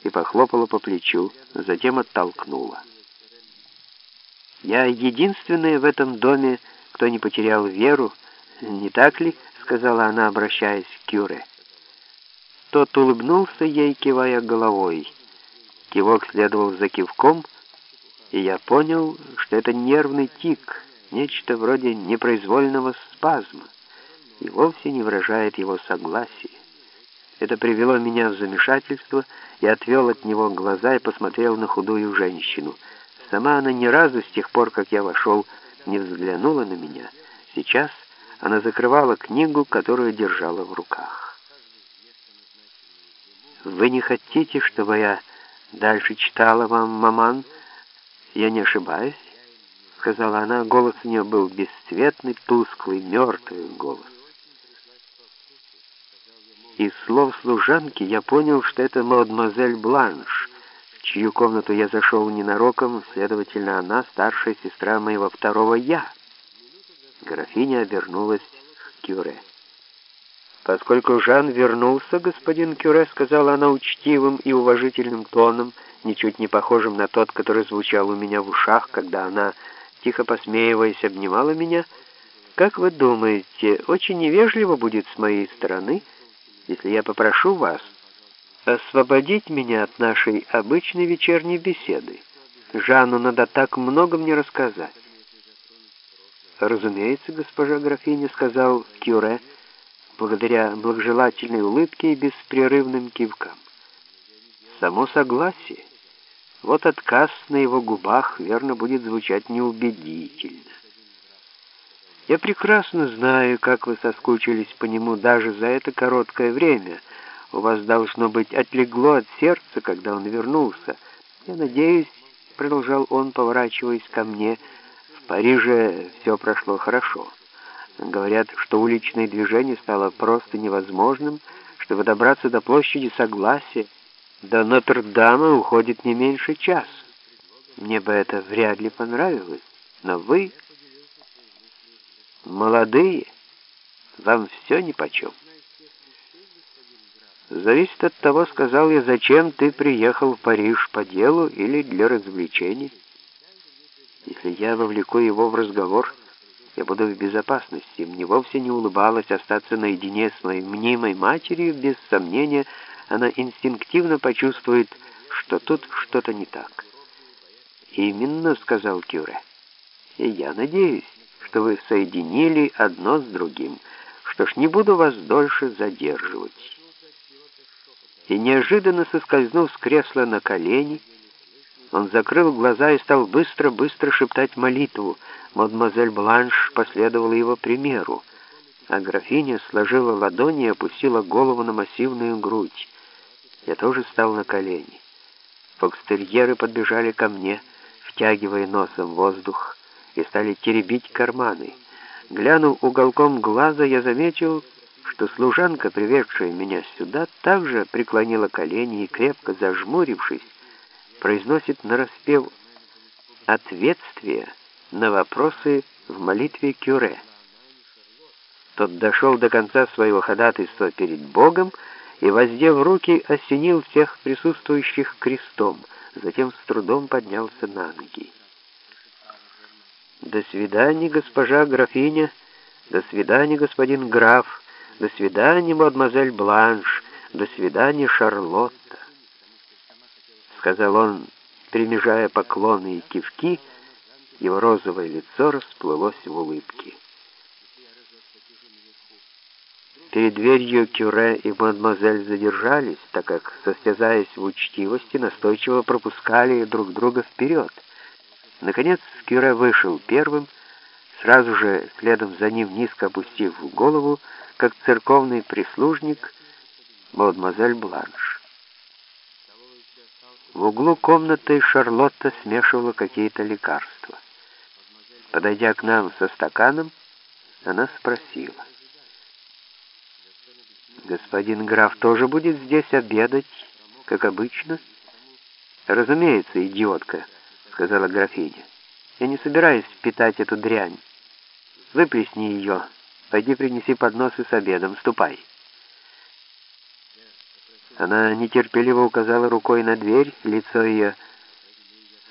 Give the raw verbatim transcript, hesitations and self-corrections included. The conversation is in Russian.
и похлопала по плечу, затем оттолкнула. «Я единственная в этом доме, кто не потерял веру, не так ли?» — сказала она, обращаясь к Кюре. Тот улыбнулся ей, кивая головой. Кивок следовал за кивком, и я понял, что это нервный тик, нечто вроде непроизвольного спазма, и вовсе не выражает его согласия. Это привело меня в замешательство, я отвел от него глаза и посмотрел на худую женщину. Сама она ни разу с тех пор, как я вошел, не взглянула на меня. Сейчас она закрывала книгу, которую держала в руках. «Вы не хотите, чтобы я дальше читала вам, маман? Я не ошибаюсь?» — сказала она. Голос у нее был бесцветный, тусклый, мертвый голос. Из слов служанки я понял, что это мадемуазель Бланш, в чью комнату я зашел ненароком, следовательно, она старшая сестра моего второго «я». Графиня обернулась к Кюре. «Поскольку Жан вернулся, господин Кюре, — сказала она учтивым и уважительным тоном, ничуть не похожим на тот, который звучал у меня в ушах, когда она, тихо посмеиваясь, обнимала меня, — как вы думаете, очень невежливо будет с моей стороны, если я попрошу вас освободить меня от нашей обычной вечерней беседы? Жанну надо так много мне рассказать». «Разумеется, госпожа графиня, — сказал Кюре, благодаря благожелательной улыбке и беспрерывным кивкам. Само согласие. Вот отказ на его губах, верно, будет звучать неубедительно. Я прекрасно знаю, как вы соскучились по нему даже за это короткое время. У вас, должно быть, отлегло от сердца, когда он вернулся. Я надеюсь, — продолжал он, поворачиваясь ко мне, — в Париже все прошло хорошо. Говорят, что уличное движение стало просто невозможным, чтобы добраться до площади Согласия. До Нотр-Дама уходит не меньше часа. Мне бы это вряд ли понравилось, но вы, молодые, вам все нипочем. Зависит от того, — сказал я, — зачем ты приехал в Париж, по делу или для развлечений. Если я вовлеку его в разговор, я буду в безопасности. Мне вовсе не улыбалось остаться наедине с моей мнимой матерью. Без сомнения, она инстинктивно почувствует, что тут что-то не так. «Именно, — сказал Кюре, — и я надеюсь, что вы соединили одно с другим. Что ж, не буду вас дольше задерживать». И неожиданно соскользнув с кресла на колени, он закрыл глаза и стал быстро-быстро шептать молитву. Мадемуазель Бланш последовала его примеру, а графиня сложила ладони и опустила голову на массивную грудь. Я тоже стал на колени. Фокстерьеры подбежали ко мне, втягивая носом воздух, и стали теребить карманы. Глянув уголком глаза, я заметил, что служанка, приведшая меня сюда, также преклонила колени и, крепко зажмурившись, произносит нараспев ответствие на вопросы в молитве Кюре. Тот дошел до конца своего ходатайства перед Богом и, воздев руки, осенил всех присутствующих крестом, затем с трудом поднялся на ноги. «До свидания, госпожа графиня, до свидания, господин граф, до свидания, мадемуазель Бланш, до свидания, Шарлотта», — сказал он, перемежая поклоны и кивки. Его розовое лицо расплылось в улыбке. Перед дверью Кюре и мадемуазель задержались, так как, состязаясь в учтивости, настойчиво пропускали друг друга вперед. Наконец Кюре вышел первым, сразу же следом за ним, низко опустив голову, как церковный прислужник, мадемуазель Бланш. В углу комнаты Шарлотта смешивала какие-то лекарства. Подойдя к нам со стаканом, она спросила: «Господин граф тоже будет здесь обедать, как обычно?» «Разумеется, идиотка», — сказала графиня. «Я не собираюсь питать эту дрянь. Выплесни ее. Пойди принеси подносы с обедом. Ступай». Она нетерпеливо указала рукой на дверь, лицо ее